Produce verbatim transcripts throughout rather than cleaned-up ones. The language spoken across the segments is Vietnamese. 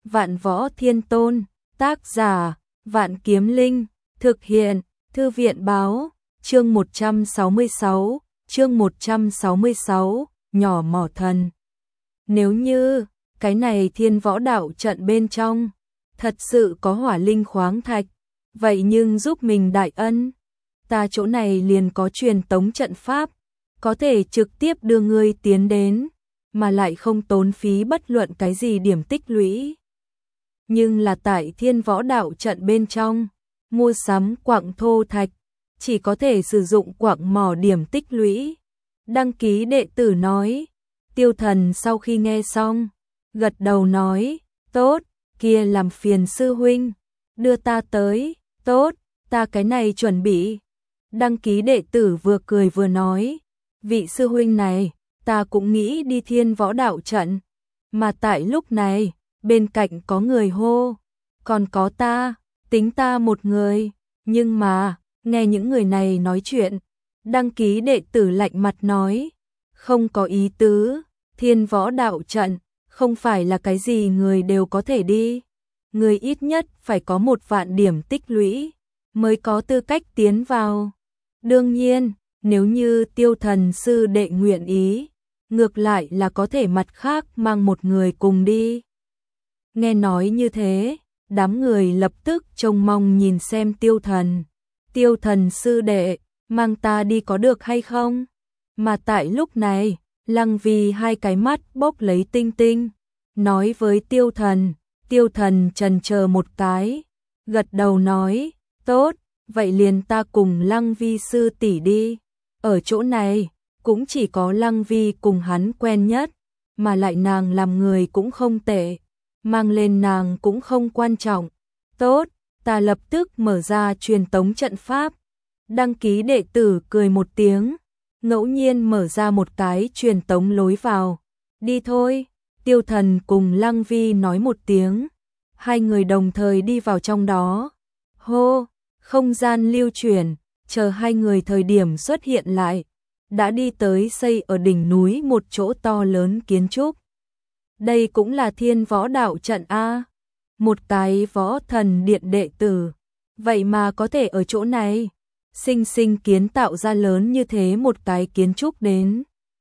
Vạn Võ Thiên Tôn, tác giả, Vạn Kiếm Linh, thực hiện, Thư viện báo, chương một trăm sáu mươi sáu, chương một trăm sáu mươi sáu, nhỏ mỏ thần. Nếu như, cái này Thiên Võ Đạo trận bên trong, thật sự có hỏa linh khoáng thạch, vậy nhưng giúp mình đại ân, ta chỗ này liền có truyền tống trận pháp, có thể trực tiếp đưa ngươi tiến đến, mà lại không tốn phí bất luận cái gì điểm tích lũy. Nhưng là tại Thiên Võ Đạo trận bên trong, mua sắm quặng thô thạch, chỉ có thể sử dụng quặng mỏ điểm tích lũy. Đăng ký đệ tử nói, Tiêu Thần sau khi nghe xong, gật đầu nói, tốt, kia làm phiền sư huynh, đưa ta tới, tốt, ta cái này chuẩn bị. Đăng ký đệ tử vừa cười vừa nói, vị sư huynh này, ta cũng nghĩ đi Thiên Võ Đạo trận, mà tại lúc này, bên cạnh có người hô, còn có ta, tính ta một người, nhưng mà, nghe những người này nói chuyện, đăng ký đệ tử lạnh mặt nói, không có ý tứ, Thiên Võ Đạo trận, không phải là cái gì người đều có thể đi, người ít nhất phải có một vạn điểm tích lũy, mới có tư cách tiến vào. Đương nhiên, nếu như Tiêu Thần sư đệ nguyện ý, ngược lại là có thể mặt khác mang một người cùng đi. Nghe nói như thế, đám người lập tức trông mong nhìn xem Tiêu Thần. Tiêu Thần sư đệ, mang ta đi có được hay không? Mà tại lúc này, Lăng Vi hai cái mắt bốc lấy tinh tinh, nói với Tiêu Thần. Tiêu Thần chần chờ một cái, gật đầu nói, tốt, vậy liền ta cùng Lăng Vi sư tỷ đi. Ở chỗ này, cũng chỉ có Lăng Vi cùng hắn quen nhất, mà lại nàng làm người cũng không tệ, mang lên nàng cũng không quan trọng. Tốt, ta lập tức mở ra truyền tống trận pháp. Đăng ký đệ tử cười một tiếng, ngẫu nhiên mở ra một cái truyền tống lối vào. Đi thôi, Tiêu Thần cùng Lăng Vi nói một tiếng, hai người đồng thời đi vào trong đó. Hô, không gian lưu chuyển, chờ hai người thời điểm xuất hiện lại, đã đi tới xây ở đỉnh núi một chỗ to lớn kiến trúc. Đây cũng là Thiên Võ Đạo trận A, một cái võ thần điện đệ tử, vậy mà có thể ở chỗ này, sinh sinh kiến tạo ra lớn như thế một cái kiến trúc đến.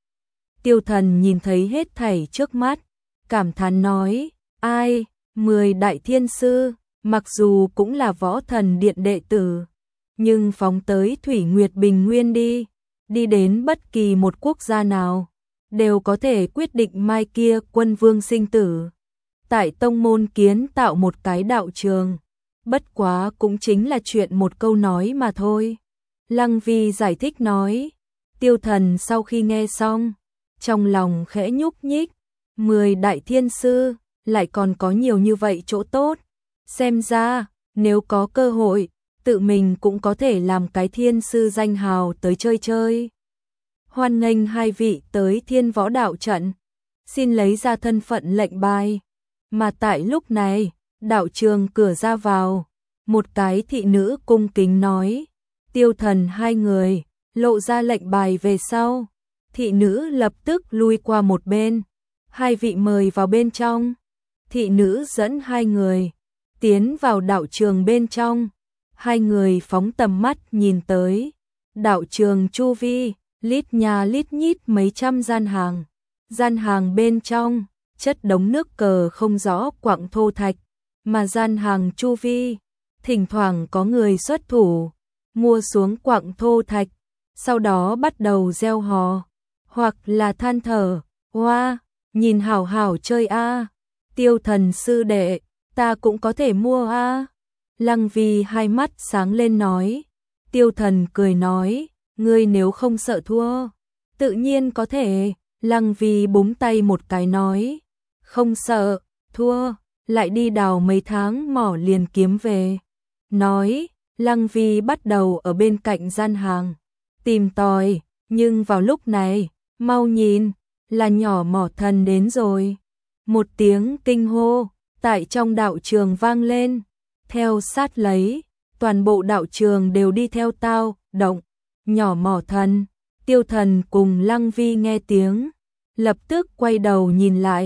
Tiêu Thần nhìn thấy hết thảy trước mắt, cảm thán nói, ai, mười đại thiên sư, mặc dù cũng là võ thần điện đệ tử, nhưng phóng tới Thủy Nguyệt Bình Nguyên đi, đi đến bất kỳ một quốc gia nào, đều có thể quyết định mai kia quân vương sinh tử. Tại tông môn kiến tạo một cái đạo trường, bất quá cũng chính là chuyện một câu nói mà thôi. Lăng Vi giải thích nói, Tiêu Thần sau khi nghe xong, trong lòng khẽ nhúc nhích, mười đại thiên sư, lại còn có nhiều như vậy chỗ tốt, xem ra, nếu có cơ hội, tự mình cũng có thể làm cái thiên sư danh hào tới chơi chơi. Hoan nghênh hai vị tới Thiên Võ Đạo trận, xin lấy ra thân phận lệnh bài. Mà tại lúc này, đạo trường cửa ra vào, một cái thị nữ cung kính nói, Tiêu Thần hai người, lộ ra lệnh bài về sau. Thị nữ lập tức lui qua một bên, hai vị mời vào bên trong. Thị nữ dẫn hai người, tiến vào đạo trường bên trong, hai người phóng tầm mắt nhìn tới, đạo trường chu vi, lít nhà lít nhít mấy trăm gian hàng, gian hàng bên trong, chất đống nước cờ không rõ quặng thô thạch, mà gian hàng chu vi, thỉnh thoảng có người xuất thủ, mua xuống quặng thô thạch, sau đó bắt đầu gieo hò, hoặc là than thở, hoa, nhìn hảo hảo chơi a, Tiêu Thần sư đệ, ta cũng có thể mua a. Lăng Vi hai mắt sáng lên nói, Tiêu Thần cười nói, ngươi nếu không sợ thua, tự nhiên có thể. Lăng Vi búng tay một cái nói, không sợ, thua, lại đi đào mấy tháng mỏ liền kiếm về. Nói, Lăng Vi bắt đầu ở bên cạnh gian hàng, tìm tòi, nhưng vào lúc này, mau nhìn, là nhỏ mỏ thần đến rồi. Một tiếng kinh hô, tại trong đạo trường vang lên, theo sát lấy, toàn bộ đạo trường đều đi theo tao, động, nhỏ mỏ thần. Tiêu Thần cùng Lăng Vi nghe tiếng, lập tức quay đầu nhìn lại,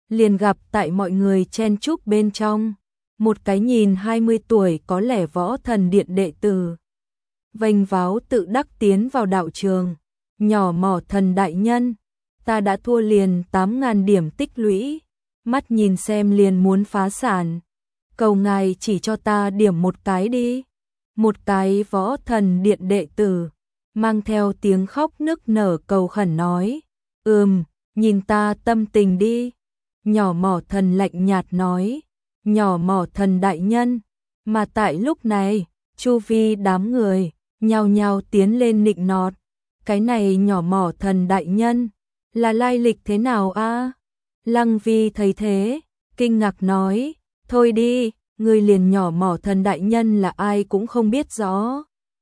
liền gặp tại mọi người chen chúc bên trong, một cái nhìn hai mươi tuổi có lẽ võ thần điện đệ tử. Vênh váo tự đắc tiến vào đạo trường, nhỏ mỏ thần đại nhân, ta đã thua liền tám ngàn điểm tích lũy, mắt nhìn xem liền muốn phá sản. Cầu ngài chỉ cho ta điểm một cái đi. Một cái võ thần điện đệ tử, mang theo tiếng khóc nức nở cầu khẩn nói, ừm, nhìn ta tâm tình đi. Nhỏ mỏ thần lạnh nhạt nói, nhỏ mỏ thần đại nhân, mà tại lúc này, chu vi đám người, nhao nhao tiến lên nịnh nọt, cái này nhỏ mỏ thần đại nhân, là lai lịch thế nào a? Lăng Vi thấy thế, kinh ngạc nói, thôi đi, người liền nhỏ mỏ thần đại nhân là ai cũng không biết rõ.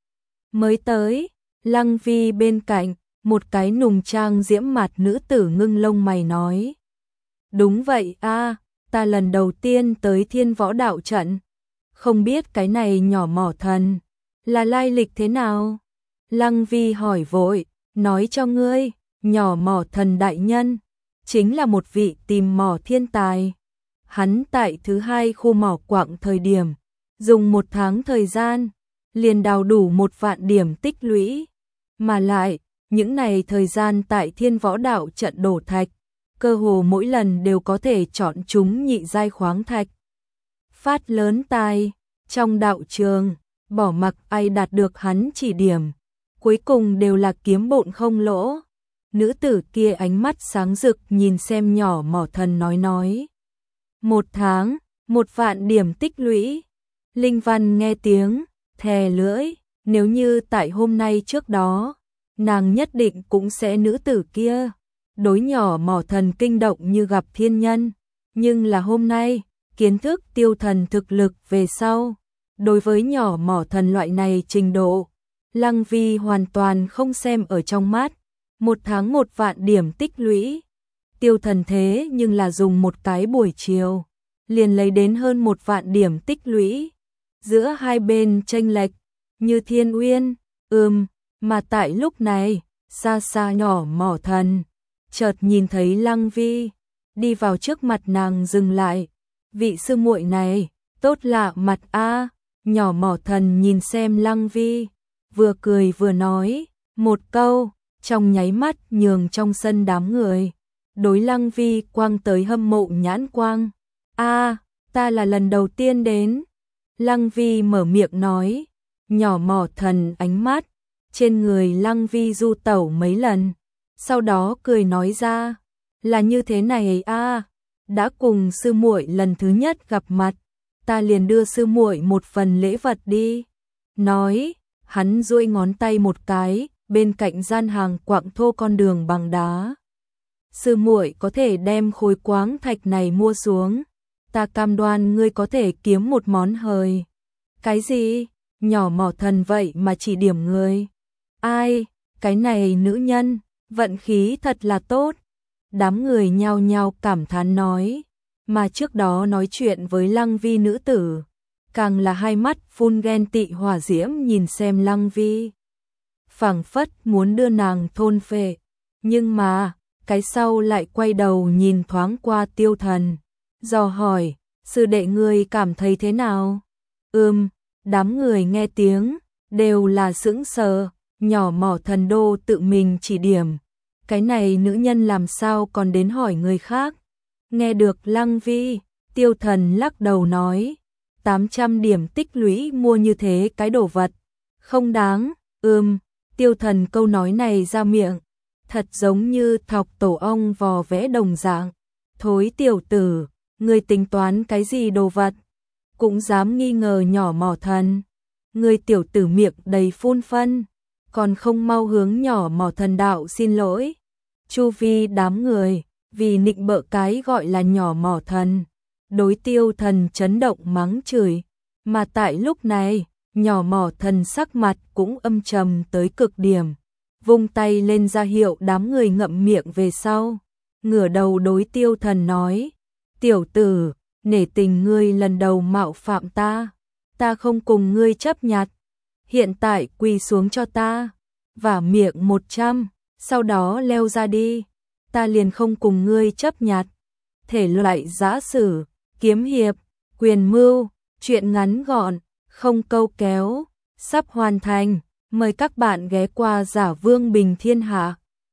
Mới tới, Lăng Vi bên cạnh, một cái nùng trang diễm mặt nữ tử ngưng lông mày nói. Đúng vậy a, ta lần đầu tiên tới Thiên Võ Đạo Trận, không biết cái này nhỏ mỏ thần, là lai lịch thế nào? Lăng Vi hỏi vội, nói cho ngươi, nhỏ mỏ thần đại nhân, chính là một vị tìm mỏ thiên tài. Hắn tại thứ hai khu mỏ quặng thời điểm, dùng một tháng thời gian, liền đào đủ một vạn điểm tích lũy. Mà lại, những này thời gian tại Thiên Võ Đạo Trận đổ thạch, cơ hồ mỗi lần đều có thể chọn chúng nhị giai khoáng thạch. Phát lớn tài, trong đạo trường, bỏ mặc ai đạt được hắn chỉ điểm, cuối cùng đều là kiếm bộn không lỗ. Nữ tử kia ánh mắt sáng rực nhìn xem nhỏ mỏ thần nói nói. Một tháng, một vạn điểm tích lũy. Linh Văn nghe tiếng, thè lưỡi, nếu như tại hôm nay trước đó, nàng nhất định cũng sẽ nữ tử kia. Đối nhỏ mỏ thần kinh động như gặp thiên nhân, nhưng là hôm nay, kiến thức tiêu thần thực lực về sau. Đối với nhỏ mỏ thần loại này trình độ, Lăng Vi hoàn toàn không xem ở trong mắt. Một tháng một vạn điểm tích lũy. Tiêu thần thế nhưng là dùng một cái buổi chiều, liền lấy đến hơn một vạn điểm tích lũy. Giữa hai bên chênh lệch, như thiên uyên, ừm, mà tại lúc này, xa xa nhỏ mỏ thần, chợt nhìn thấy Lăng Vi, đi vào trước mặt nàng dừng lại. Vị sư muội này, tốt lạ mặt a. Nhỏ mỏ thần nhìn xem Lăng Vi, vừa cười vừa nói, một câu, trong nháy mắt nhường trong sân đám người. Đối Lăng Vi quang tới hâm mộ nhãn quang. A, ta là lần đầu tiên đến. Lăng Vi mở miệng nói, nhỏ mỏ thần ánh mắt, trên người Lăng Vi du tẩu mấy lần. Sau đó cười nói ra, là như thế này a, đã cùng sư muội lần thứ nhất gặp mặt, ta liền đưa sư muội một phần lễ vật đi. Nói, hắn duỗi ngón tay một cái, bên cạnh gian hàng quặng thô con đường bằng đá. Sư muội có thể đem khối quáng thạch này mua xuống, ta cam đoan ngươi có thể kiếm một món hời. Cái gì? Nhỏ mỏ thần vậy mà chỉ điểm người. Ai? Cái này nữ nhân, vận khí thật là tốt. Đám người nhao nhao cảm thán nói, mà trước đó nói chuyện với Lăng Vi nữ tử, càng là hai mắt phun ghen tị hỏa diễm nhìn xem Lăng Vi. Phảng phất muốn đưa nàng thôn phệ, nhưng mà, cái sau lại quay đầu nhìn thoáng qua Tiêu Thần, dò hỏi, sư đệ ngươi cảm thấy thế nào? Ừm, đám người nghe tiếng, đều là sững sờ, nhỏ mỏ thần đô tự mình chỉ điểm. Cái này nữ nhân làm sao còn đến hỏi người khác? Nghe được Lăng Vi, Tiêu Thần lắc đầu nói, tám trăm điểm tích lũy mua như thế cái đồ vật, không đáng. Ừm, Tiêu Thần câu nói này ra miệng, thật giống như thọc tổ ong vò vẽ đồng dạng. Thối tiểu tử, ngươi tính toán cái gì đồ vật? Cũng dám nghi ngờ nhỏ mỏ thần. Ngươi tiểu tử miệng đầy phun phân, còn không mau hướng nhỏ mỏ thần đạo xin lỗi. Chu vi đám người, vì nịnh bợ cái gọi là nhỏ mỏ thần, đối Tiêu Thần chấn động mắng chửi. Mà tại lúc này, nhỏ mỏ thần sắc mặt cũng âm trầm tới cực điểm, vung tay lên ra hiệu đám người ngậm miệng về sau, ngửa đầu đối Tiêu Thần nói, tiểu tử, nể tình ngươi lần đầu mạo phạm ta, ta không cùng ngươi chấp nhặt, hiện tại quỳ xuống cho ta, vả miệng một trăm, sau đó leo ra đi, ta liền không cùng ngươi chấp nhặt. thể loại giã sử, kiếm hiệp, quyền mưu, truyện ngắn gọn, không câu kéo, sắp hoàn thành. Mời các bạn ghé qua Giả Vương Bình Thiên Hạ.